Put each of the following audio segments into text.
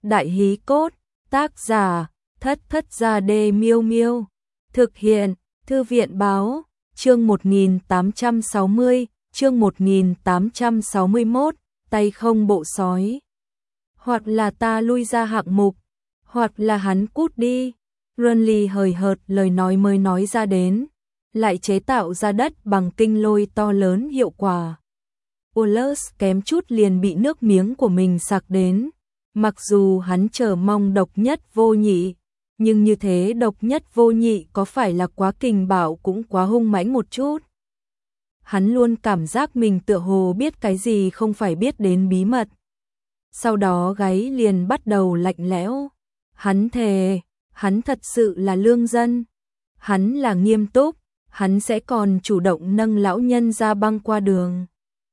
Đại hí cốt, tác giả, Thất Thất Gia Đê Miêu Miêu. Thực hiện, Thư viện báo, chương 1860, chương 1861, tay không bộ sói. Hoặc là ta lui ra hạng mục, hoặc là hắn cút đi. Renly hời hợt lời nói mới nói ra đến, lại chế tạo ra đất bằng kinh lôi to lớn hiệu quả. Ullus kém chút liền bị nước miếng của mình sặc đến. Mặc dù hắn chờ mong độc nhất vô nhị, nhưng như thế độc nhất vô nhị có phải là quá kình bạo cũng quá hung mãnh một chút. Hắn luôn cảm giác mình tựa hồ biết cái gì không phải biết đến bí mật. Sau đó gáy liền bắt đầu lạnh lẽo. Hắn thề, hắn thật sự là lương dân. Hắn là nghiêm túc, hắn sẽ còn chủ động nâng lão nhân ra băng qua đường.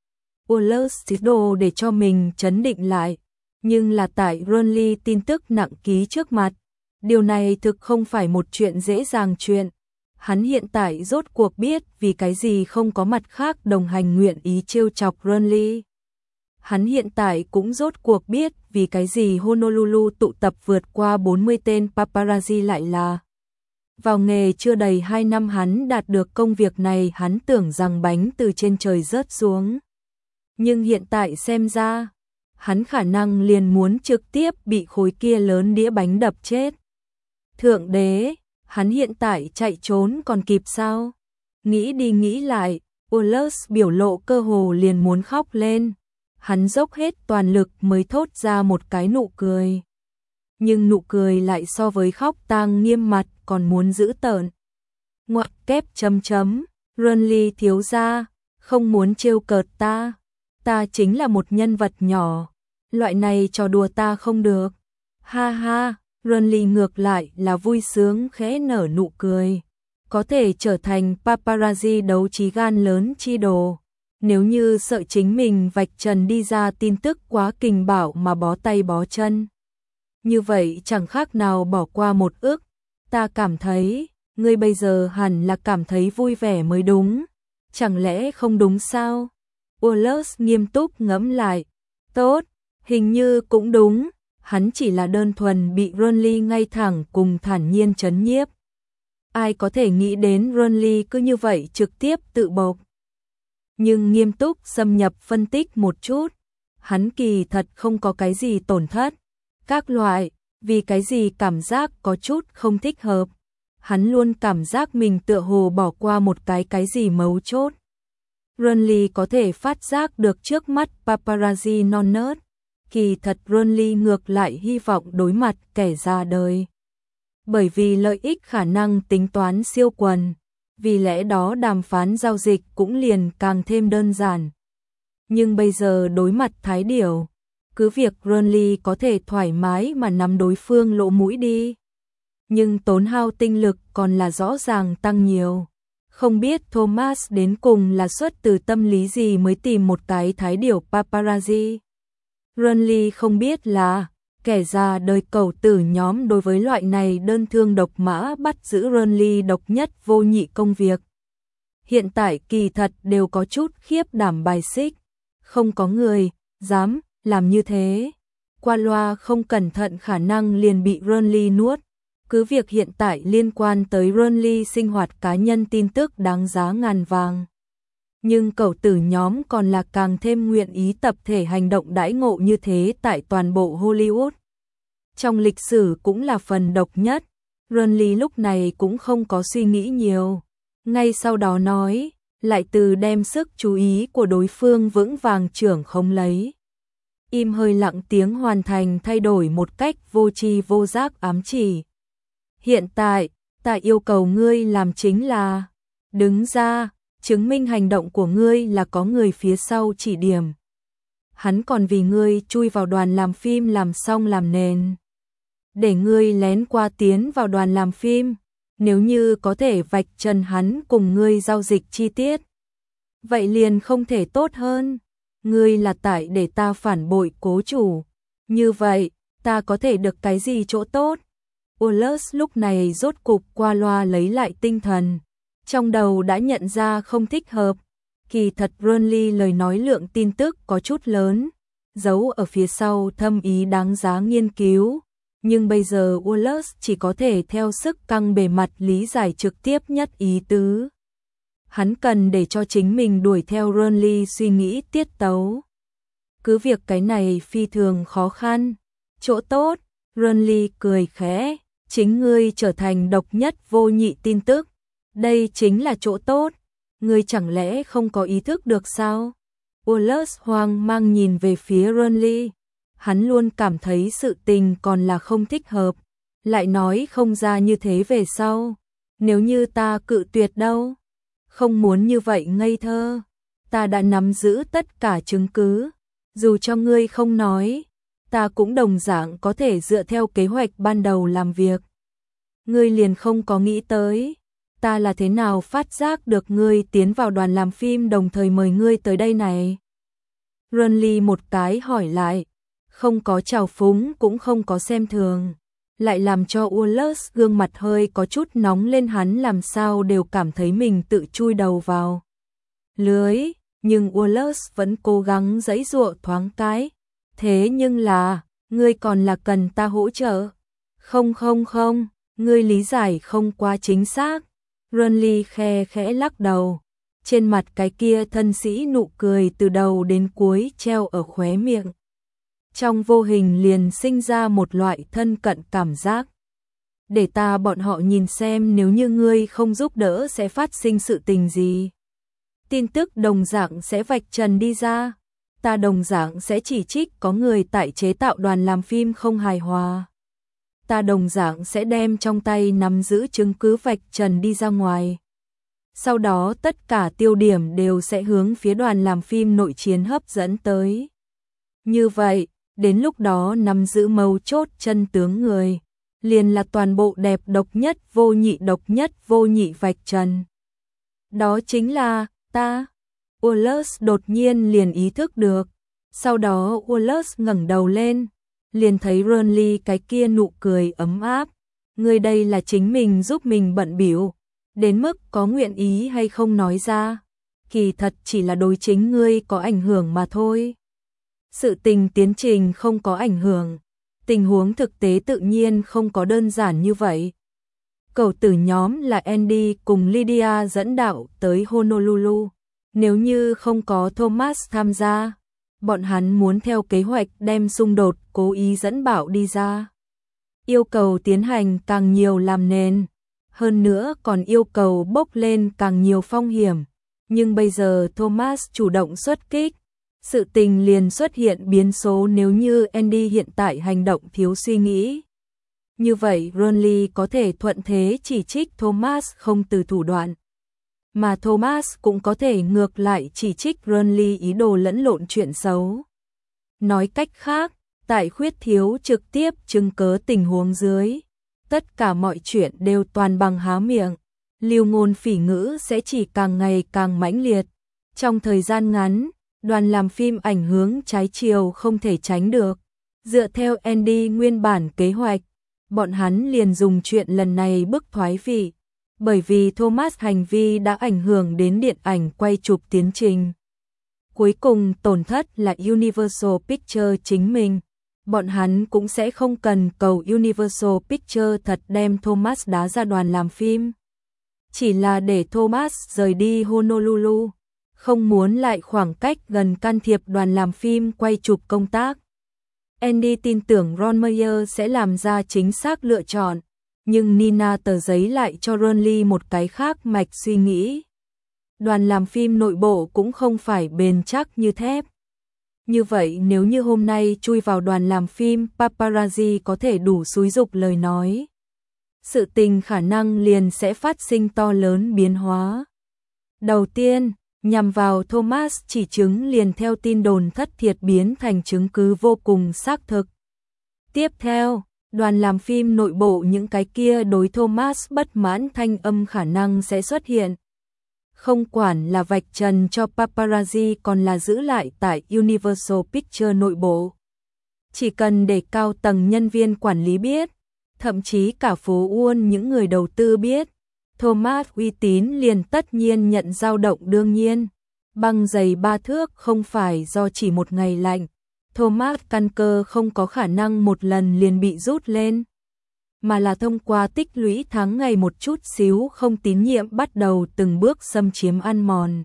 Ullus đồ để cho mình trấn định lại. Nhưng là tại Renly tin tức nặng ký trước mặt, điều này thực không phải một chuyện dễ dàng chuyện. Hắn hiện tại rốt cuộc biết vì cái gì không có mặt khác đồng hành nguyện ý trêu chọc Renly. Hắn hiện tại cũng rốt cuộc biết vì cái gì Honolulu tụ tập vượt qua 40 tên paparazzi lại là. Vào nghề chưa đầy 2 năm hắn đạt được công việc này, hắn tưởng rằng bánh từ trên trời rớt xuống. Nhưng hiện tại xem ra, hắn khả năng liền muốn trực tiếp bị khối kia lớn đĩa bánh đập chết. Thượng đế, hắn hiện tại chạy trốn còn kịp sao? Nghĩ đi nghĩ lại, Ullus biểu lộ cơ hồ liền muốn khóc lên. Hắn dốc hết toàn lực mới thốt ra một cái nụ cười. Nhưng nụ cười lại so với khóc tang nghiêm mặt còn muốn giữ tợn. Ngoặc kép chấm chấm, Renly thiếu gia, không muốn trêu cợt ta. Ta chính là một nhân vật nhỏ. Loại này trò đùa ta không được. Ha ha, Renly ngược lại là vui sướng khẽ nở nụ cười. Có thể trở thành paparazzi đấu trí gan lớn chi đồ. Nếu như sợ chính mình vạch trần đi ra tin tức quá kình bạo mà bó tay bó chân. Như vậy chẳng khác nào bỏ qua một ức. Ta cảm thấy, ngươi bây giờ hẳn là cảm thấy vui vẻ mới đúng. Chẳng lẽ không đúng sao? Ullus nghiêm túc ngẫm lại. Tốt, hình như cũng đúng. Hắn chỉ là đơn thuần bị Renly ngay thẳng cùng thản nhiên trấn nhiếp. Ai có thể nghĩ đến Renly cứ như vậy trực tiếp tự bộc. Nhưng nghiêm túc xâm nhập phân tích một chút, hắn kỳ thật không có cái gì tổn thất. Các loại, vì cái gì cảm giác có chút không thích hợp. Hắn luôn cảm giác mình tựa hồ bỏ qua một cái gì mấu chốt. Renly có thể phát giác được trước mắt paparazzi non nớt. Kỳ thật Renly ngược lại hy vọng đối mặt kẻ ra đời. Bởi vì lợi ích khả năng tính toán siêu quần. Vì lẽ đó đàm phán giao dịch cũng liền càng thêm đơn giản. Nhưng bây giờ đối mặt Thái Điểu, cứ việc Renly có thể thoải mái mà nắm đối phương lỗ mũi đi. Nhưng tốn hao tinh lực còn là rõ ràng tăng nhiều. Không biết Thomas đến cùng là xuất từ tâm lý gì mới tìm một cái Thái Điểu paparazzi. Renly không biết là kẻ già đời cẩu tử nhóm đối với loại này đơn thương độc mã bắt giữ Renly độc nhất vô nhị công việc. Hiện tại kỳ thật đều có chút khiếp đảm bài xích. Không có người dám làm như thế. Qua loa không cẩn thận khả năng liền bị Renly nuốt. Cứ việc hiện tại liên quan tới Renly sinh hoạt cá nhân tin tức đáng giá ngàn vàng. Nhưng cẩu tử nhóm còn là càng thêm nguyện ý tập thể hành động đãi ngộ như thế tại toàn bộ Hollywood. Trong lịch sử cũng là phần độc nhất. Renly lúc này cũng không có suy nghĩ nhiều. Ngay sau đó nói, lại từ đem sức chú ý của đối phương vững vàng trưởng không lấy. Im hơi lặng tiếng hoàn thành thay đổi một cách vô tri vô giác ám chỉ. Hiện tại, ta yêu cầu ngươi làm chính là đứng ra, chứng minh hành động của ngươi là có người phía sau chỉ điểm. Hắn còn vì ngươi chui vào đoàn làm phim làm xong làm nền. Để ngươi lén qua tiến vào đoàn làm phim, nếu như có thể vạch trần hắn cùng ngươi giao dịch chi tiết. Vậy liền không thể tốt hơn. Ngươi là tại để ta phản bội cố chủ. Như vậy, ta có thể được cái gì chỗ tốt? Ullus lúc này rốt cục qua loa lấy lại tinh thần. Trong đầu đã nhận ra không thích hợp. Kỳ thật Renly lời nói lượng tin tức có chút lớn. giấu ở phía sau thâm ý đáng giá nghiên cứu, nhưng bây giờ Wallace chỉ có thể theo sức căng bề mặt lý giải trực tiếp nhất ý tứ. Hắn cần để cho chính mình đuổi theo Renly suy nghĩ tiết tấu. Cứ việc cái này phi thường khó khăn. Chỗ tốt, Renly cười khẽ, chính ngươi trở thành độc nhất vô nhị tin tức. Đây chính là chỗ tốt, ngươi chẳng lẽ không có ý thức được sao? Wallace hoang mang nhìn về phía Renly. Hắn luôn cảm thấy sự tình còn là không thích hợp, lại nói không ra như thế về sau. Nếu như ta cự tuyệt đâu? Không muốn như vậy ngây thơ. Ta đã nắm giữ tất cả chứng cứ. Dù cho ngươi không nói, ta cũng đồng dạng có thể dựa theo kế hoạch ban đầu làm việc. Ngươi liền không có nghĩ tới, ta là thế nào phát giác được ngươi tiến vào đoàn làm phim đồng thời mời ngươi tới đây này? Renly một cái hỏi lại, không có trào phúng cũng không có xem thường, lại làm cho Wallace gương mặt hơi có chút nóng lên, hắn làm sao đều cảm thấy mình tự chui đầu vào lưới, nhưng Wallace vẫn cố gắng giãy giụa thoáng cái. Thế nhưng là, ngươi còn là cần ta hỗ trợ? Không, ngươi lý giải không quá chính xác. Renly khe khẽ lắc đầu, trên mặt cái kia thân sĩ nụ cười từ đầu đến cuối treo ở khóe miệng. Trong vô hình liền sinh ra một loại thân cận cảm giác. Để ta bọn họ nhìn xem nếu như ngươi không giúp đỡ sẽ phát sinh sự tình gì. Tin tức đồng dạng sẽ vạch trần đi ra. Ta đồng dạng sẽ chỉ trích có người tại chế tạo đoàn làm phim không hài hòa. Ta đồng dạng sẽ đem trong tay nắm giữ chứng cứ vạch trần đi ra ngoài. Sau đó tất cả tiêu điểm đều sẽ hướng phía đoàn làm phim nội chiến hấp dẫn tới. Như vậy, đến lúc đó nắm giữ mấu chốt chân tướng người, liền là toàn bộ đẹp độc nhất vô nhị vạch trần. Đó chính là ta. Wallace đột nhiên liền ý thức được. Sau đó Wallace ngẩng đầu lên, liền thấy Renly cái kia nụ cười ấm áp. Người đây là chính mình giúp mình bận bịu, đến mức có nguyện ý hay không nói ra, kỳ thật chỉ là đối chính ngươi có ảnh hưởng mà thôi. Sự tình tiến trình không có ảnh hưởng, tình huống thực tế tự nhiên không có đơn giản như vậy. Cầu tử nhóm là Andy cùng Lydia dẫn đạo tới Honolulu. Nếu như không có Thomas tham gia, bọn hắn muốn theo kế hoạch đem xung đột cố ý dẫn bảo đi ra. Yêu cầu tiến hành càng nhiều làm nền, hơn nữa còn yêu cầu bốc lên càng nhiều phong hiểm. Nhưng bây giờ Thomas chủ động xuất kích, sự tình liền xuất hiện biến số. Nếu như Andy hiện tại hành động thiếu suy nghĩ, như vậy Renly có thể thuận thế chỉ trích Thomas không từ thủ đoạn. Mà Thomas cũng có thể ngược lại chỉ trích Renly ý đồ lẫn lộn chuyện xấu. Nói cách khác, tại khuyết thiếu trực tiếp chứng cớ tình huống dưới, tất cả mọi chuyện đều toàn bằng há miệng, lưu ngôn phỉ ngữ sẽ chỉ càng ngày càng mãnh liệt. Trong thời gian ngắn, đoàn làm phim ảnh hướng trái chiều không thể tránh được. Dựa theo Andy nguyên bản kế hoạch, bọn hắn liền dùng chuyện lần này bức thoái vị. Bởi vì Thomas hành vi đã ảnh hưởng đến điện ảnh quay chụp tiến trình. Cuối cùng tổn thất là Universal Pictures chính mình. Bọn hắn cũng sẽ không cần cầu Universal Pictures thật đem Thomas đá ra đoàn làm phim. Chỉ là để Thomas rời đi Honolulu, không muốn lại khoảng cách gần can thiệp đoàn làm phim quay chụp công tác. Andy tin tưởng Ron Meyer sẽ làm ra chính xác lựa chọn. Nhưng Nina tờ giấy lại cho Renly một cái khác mạch suy nghĩ. Đoàn làm phim nội bộ cũng không phải bền chắc như thép. Như vậy nếu như hôm nay chui vào đoàn làm phim paparazzi có thể đủ xúi giục lời nói, sự tình khả năng liền sẽ phát sinh to lớn biến hóa. Đầu tiên, nhằm vào Thomas chỉ chứng liền theo tin đồn thất thiệt biến thành chứng cứ vô cùng xác thực. Tiếp theo, đoàn làm phim nội bộ những cái kia đối Thomas bất mãn thanh âm khả năng sẽ xuất hiện. Không quản là vạch trần cho paparazzi còn là giữ lại tại Universal Pictures nội bộ. Chỉ cần để cao tầng nhân viên quản lý biết, thậm chí cả phố Uôn những người đầu tư biết, Thomas uy tín liền tất nhiên nhận dao động. Đương nhiên, băng giày 3 thước không phải do chỉ một ngày lạnh, Thomas căn cơ không có khả năng một lần liền bị rút lên, mà là thông qua tích lũy tháng ngày một chút xíu không tín nhiệm bắt đầu từng bước xâm chiếm ăn mòn.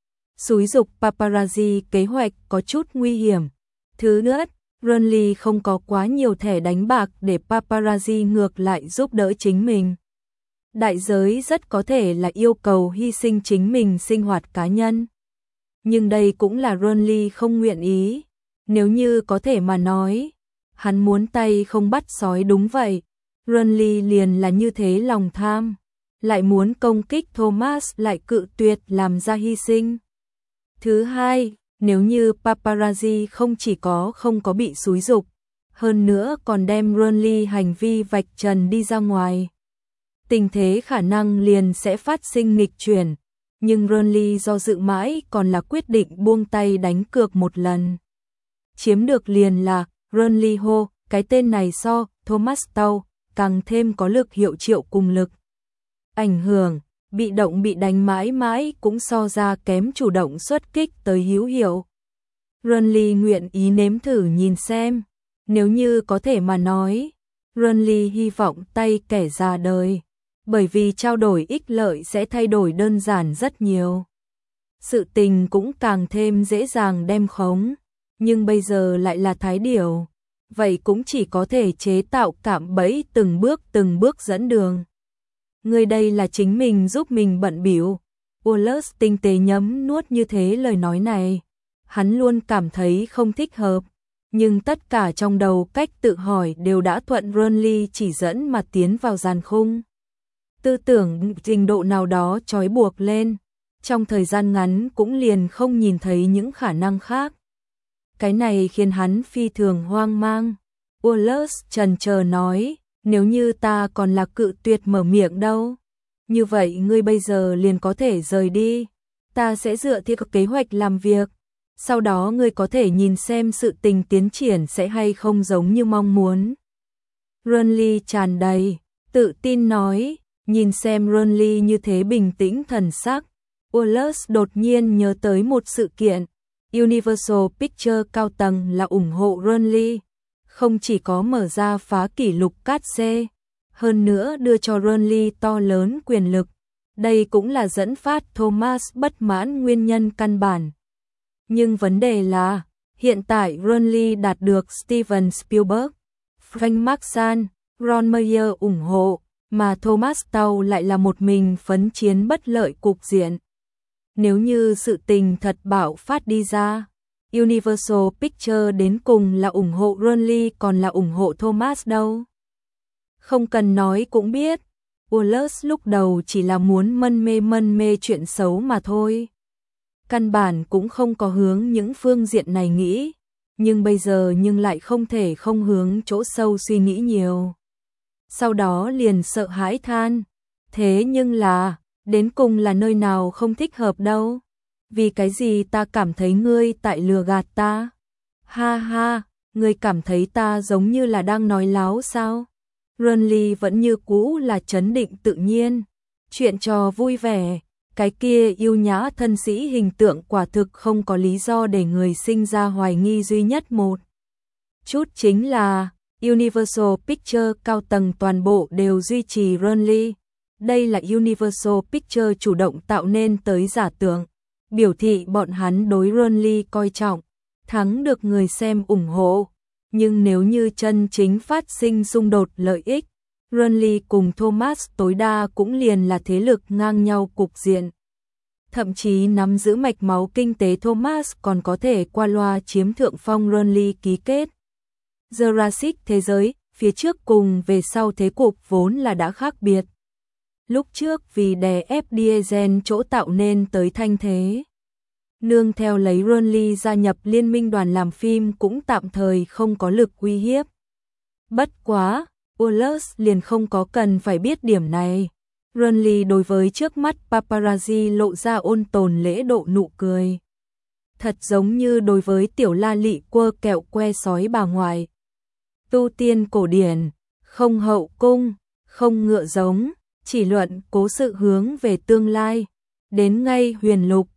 Xúi dục paparazzi kế hoạch có chút nguy hiểm. Thứ nữa, Renly không có quá nhiều thẻ đánh bạc để paparazzi ngược lại giúp đỡ chính mình. Đại giới rất có thể là yêu cầu hy sinh chính mình sinh hoạt cá nhân. Nhưng đây cũng là Renly không nguyện ý. Nếu như có thể mà nói, hắn muốn tay không bắt sói đúng vậy. Renly liền là như thế lòng tham, lại muốn công kích Thomas lại cự tuyệt làm ra hy sinh. Thứ hai, nếu như paparazzi không có bị xúi dục, hơn nữa còn đem Renly hành vi vạch trần đi ra ngoài, tình thế khả năng liền sẽ phát sinh nghịch chuyển, nhưng Renly do dự mãi còn là quyết định buông tay đánh cược một lần. Chiếm được liền là Renly hô, cái tên này so Thomas Tau càng thêm có lực hiệu triệu cùng lực ảnh hưởng, bị động bị đánh mãi mãi cũng so ra kém chủ động xuất kích tới hữu hiệu. Renly nguyện ý nếm thử nhìn xem, nếu như có thể mà nói, Renly hy vọng tay kẻ già đời, bởi vì trao đổi ích lợi sẽ thay đổi đơn giản rất nhiều. Sự tình cũng càng thêm dễ dàng đem khống, nhưng bây giờ lại là thái điểu, vậy cũng chỉ có thể chế tạo cạm bẫy từng bước dẫn đường. Người đây là chính mình giúp mình bận bịu. Wallace tinh tế nhấm nuốt như thế lời nói này. Hắn luôn cảm thấy không thích hợp, nhưng tất cả trong đầu cách tự hỏi đều đã thuận Renly chỉ dẫn mà tiến vào giàn khung. Tư tưởng trình độ nào đó trói buộc lên, trong thời gian ngắn cũng liền không nhìn thấy những khả năng khác. Cái này khiến hắn phi thường hoang mang. Wallace chần chờ nói, nếu như ta còn là cự tuyệt mở miệng đâu, như vậy ngươi bây giờ liền có thể rời đi, ta sẽ dựa theo kế hoạch làm việc, sau đó ngươi có thể nhìn xem sự tình tiến triển sẽ hay không giống như mong muốn. Renly tràn đầy tự tin nói, nhìn xem Renly như thế bình tĩnh thần sắc, Wallace đột nhiên nhớ tới một sự kiện. Universal Pictures cao tầng là ủng hộ Renly, không chỉ có mở ra phá kỷ lục cát xê, hơn nữa đưa cho Renly to lớn quyền lực. Đây cũng là dẫn phát Thomas bất mãn nguyên nhân căn bản. Nhưng vấn đề là, hiện tại Renly đạt được Steven Spielberg, Frank Marshall, Ron Meyer ủng hộ, mà Thomas Tau lại là một mình phấn chiến bất lợi cục diện. Nếu như sự tình thật bạo phát đi ra, Universal Pictures đến cùng là ủng hộ Renly còn là ủng hộ Thomas đâu? Không cần nói cũng biết, Wallace lúc đầu chỉ là muốn mân mê chuyện xấu mà thôi. Căn bản cũng không có hướng những phương diện này nghĩ, nhưng bây giờ lại không thể không hướng chỗ sâu suy nghĩ nhiều. Sau đó liền sợ hãi than, thế nhưng là, đến cùng là nơi nào không thích hợp đâu? Vì cái gì ta cảm thấy ngươi tại lừa gạt ta? Ha ha, ngươi cảm thấy ta giống như là đang nói láo sao? Renly vẫn như cũ là trấn định tự nhiên, chuyện trò vui vẻ, cái kia yêu nhã thân sĩ hình tượng quả thực không có lý do để người sinh ra hoài nghi duy nhất một chút chính là Universal Pictures cao tầng toàn bộ đều duy trì Renly. Đây là Universal Pictures chủ động tạo nên tới giả tưởng, biểu thị bọn hắn đối Renly coi trọng, thắng được người xem ủng hộ. Nhưng nếu như chân chính phát sinh xung đột lợi ích, Renly cùng Thomas tối đa cũng liền là thế lực ngang nhau cục diện. Thậm chí nắm giữ mạch máu kinh tế Thomas còn có thể qua loa chiếm thượng phong Renly ký kết. Jurassic thế giới, phía trước cùng về sau thế cục vốn là đã khác biệt. Lúc trước vì đè ép Diesel chỗ tạo nên tới thanh thế. Nương theo lấy Renly gia nhập liên minh đoàn làm phim cũng tạm thời không có lực uy hiếp. Bất quá, Wallace liền không có cần phải biết điểm này. Renly đối với trước mắt paparazzi lộ ra ôn tồn lễ độ nụ cười. Thật giống như đối với tiểu la lị quơ kẹo que sói bà ngoại. Tu tiên cổ điển, không hậu cung, không ngựa giống, chỉ luận cố sự hướng về tương lai. Đến ngay huyền lục,